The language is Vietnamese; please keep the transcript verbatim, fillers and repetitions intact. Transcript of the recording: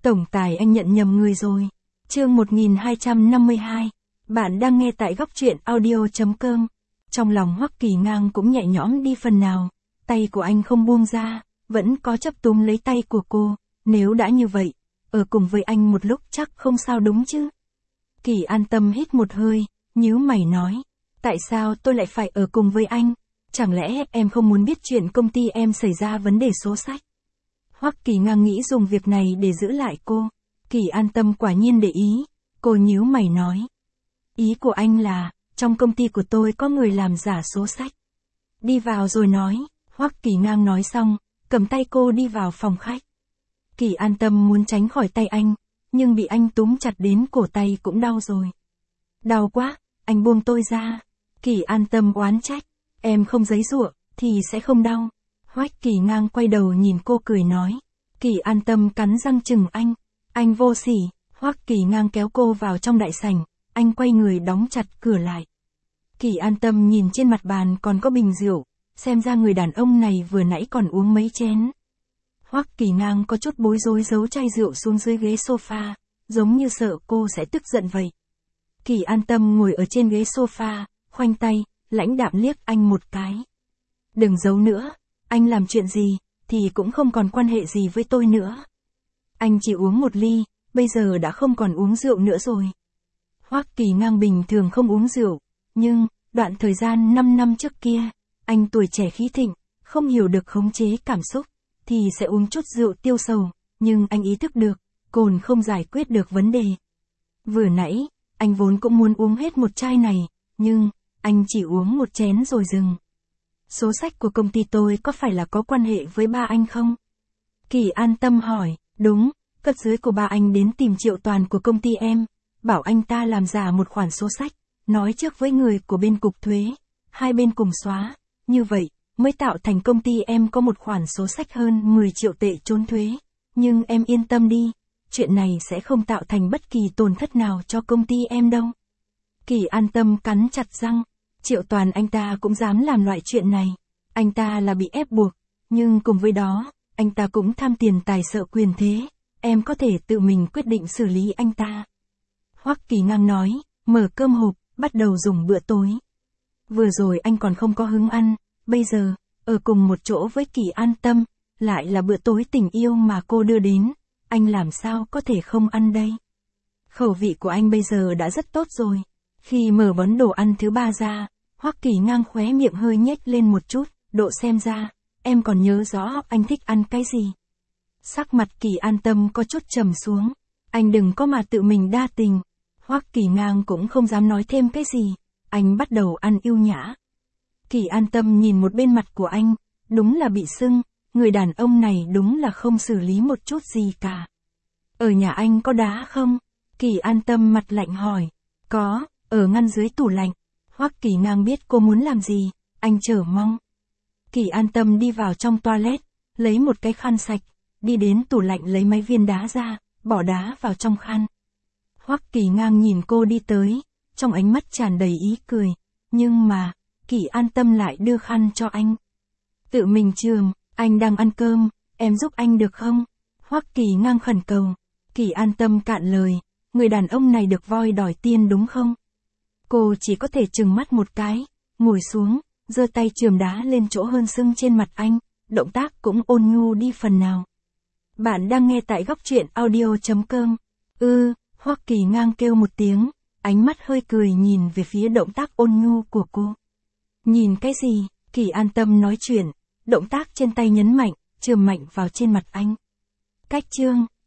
Tổng tài anh nhận nhầm người rồi. Chương một nghìn hai trăm năm mươi hai. Bạn đang nghe tại góc truyện audio.com. Trong lòng Hoắc Kỳ Ngang cũng nhẹ nhõm đi phần nào. Tay của anh không buông ra, vẫn có chấp túm lấy tay của cô. Nếu đã như vậy, ở cùng với anh một lúc chắc không sao đúng chứ. Kỳ An Tâm hít một hơi, nhíu mày nói. Tại sao tôi lại phải ở cùng với anh? Chẳng lẽ em không muốn biết chuyện công ty em xảy ra vấn đề số sách? Hoắc Kỳ Ngang nghĩ dùng việc này để giữ lại cô. Kỳ An Tâm quả nhiên để ý. Cô nhíu mày nói. Ý của anh là, trong công ty của tôi có người làm giả số sách. Đi vào rồi nói. Hoắc Kỳ Ngang nói xong, cầm tay cô đi vào phòng khách. Kỳ An Tâm muốn tránh khỏi tay anh, nhưng bị anh túm chặt đến cổ tay cũng đau rồi. Đau quá, anh buông tôi ra. Kỳ An Tâm oán trách. Em không giãy giụa, thì sẽ không đau. Hoắc Kỳ Ngang quay đầu nhìn cô cười nói. Kỳ An Tâm cắn răng chừng anh. Anh vô sỉ. Hoắc Kỳ Ngang kéo cô vào trong đại sảnh. Anh quay người đóng chặt cửa lại. Kỳ An Tâm nhìn trên mặt bàn còn có bình rượu. Xem ra người đàn ông này vừa nãy còn uống mấy chén. Hoắc Kỳ Ngang có chút bối rối giấu chai rượu xuống dưới ghế sofa, giống như sợ cô sẽ tức giận vậy. Kỳ An Tâm ngồi ở trên ghế sofa, khoanh tay, lãnh đạm liếc anh một cái. Đừng giấu nữa, anh làm chuyện gì, thì cũng không còn quan hệ gì với tôi nữa. Anh chỉ uống một ly, bây giờ đã không còn uống rượu nữa rồi. Hoắc Kỳ Ngang bình thường không uống rượu, nhưng, đoạn thời gian năm năm trước kia, anh tuổi trẻ khí thịnh, không hiểu được khống chế cảm xúc, thì sẽ uống chút rượu tiêu sầu, nhưng anh ý thức được, cồn không giải quyết được vấn đề. Vừa nãy, anh vốn cũng muốn uống hết một chai này, nhưng, anh chỉ uống một chén rồi dừng. Số sách của công ty tôi có phải là có quan hệ với ba anh không? Kỳ An Tâm hỏi. Đúng, cấp dưới của ba anh đến tìm Triệu Toàn của công ty em, bảo anh ta làm giả một khoản số sách, nói trước với người của bên cục thuế, hai bên cùng xóa, như vậy, mới tạo thành công ty em có một khoản số sách hơn mười triệu tệ trốn thuế. Nhưng em yên tâm đi, chuyện này sẽ không tạo thành bất kỳ tổn thất nào cho công ty em đâu. Kỳ An Tâm cắn chặt răng. Triệu Toàn anh ta cũng dám làm loại chuyện này. Anh ta là bị ép buộc, nhưng cùng với đó, anh ta cũng tham tiền tài sợ quyền thế. Em có thể tự mình quyết định xử lý anh ta. Hoắc Kỳ Ngang nói, mở cơm hộp, bắt đầu dùng bữa tối. Vừa rồi anh còn không có hứng ăn, bây giờ, ở cùng một chỗ với Kỳ An Tâm, lại là bữa tối tình yêu mà cô đưa đến. Anh làm sao có thể không ăn đây? Khẩu vị của anh bây giờ đã rất tốt rồi. Khi mở món đồ ăn thứ ba ra, Hoắc Kỳ Ngang khóe miệng hơi nhếch lên một chút, độ xem ra, em còn nhớ rõ anh thích ăn cái gì. Sắc mặt Kỳ An Tâm có chút trầm xuống, anh đừng có mà tự mình đa tình. Hoắc Kỳ Ngang cũng không dám nói thêm cái gì, anh bắt đầu ăn yêu nhã. Kỳ An Tâm nhìn một bên mặt của anh, đúng là bị sưng, người đàn ông này đúng là không xử lý một chút gì cả. Ở nhà anh có đá không? Kỳ An Tâm mặt lạnh hỏi. Có, ở ngăn dưới tủ lạnh. Hoắc Kỳ Ngang biết cô muốn làm gì, anh chờ mong. Kỳ An Tâm đi vào trong toilet, lấy một cái khăn sạch, đi đến tủ lạnh lấy mấy viên đá ra, bỏ đá vào trong khăn. Hoắc Kỳ Ngang nhìn cô đi tới, trong ánh mắt tràn đầy ý cười, nhưng mà, Kỳ An Tâm lại đưa khăn cho anh. Tự mình chườm, anh đang ăn cơm, em giúp anh được không? Hoắc Kỳ Ngang khẩn cầu. Kỳ An Tâm cạn lời, người đàn ông này được voi đòi tiên đúng không? Cô chỉ có thể trừng mắt một cái, ngồi xuống, giơ tay chườm đá lên chỗ hơn sưng trên mặt anh, động tác cũng ôn nhu đi phần nào. Bạn đang nghe tại góc truyện audio.com. Ư, ừ, Hoắc Kỳ Ngang kêu một tiếng, ánh mắt hơi cười nhìn về phía động tác ôn nhu của cô. Nhìn cái gì? Kỳ An Tâm nói chuyện, động tác trên tay nhấn mạnh, chườm mạnh vào trên mặt anh. Cách chương.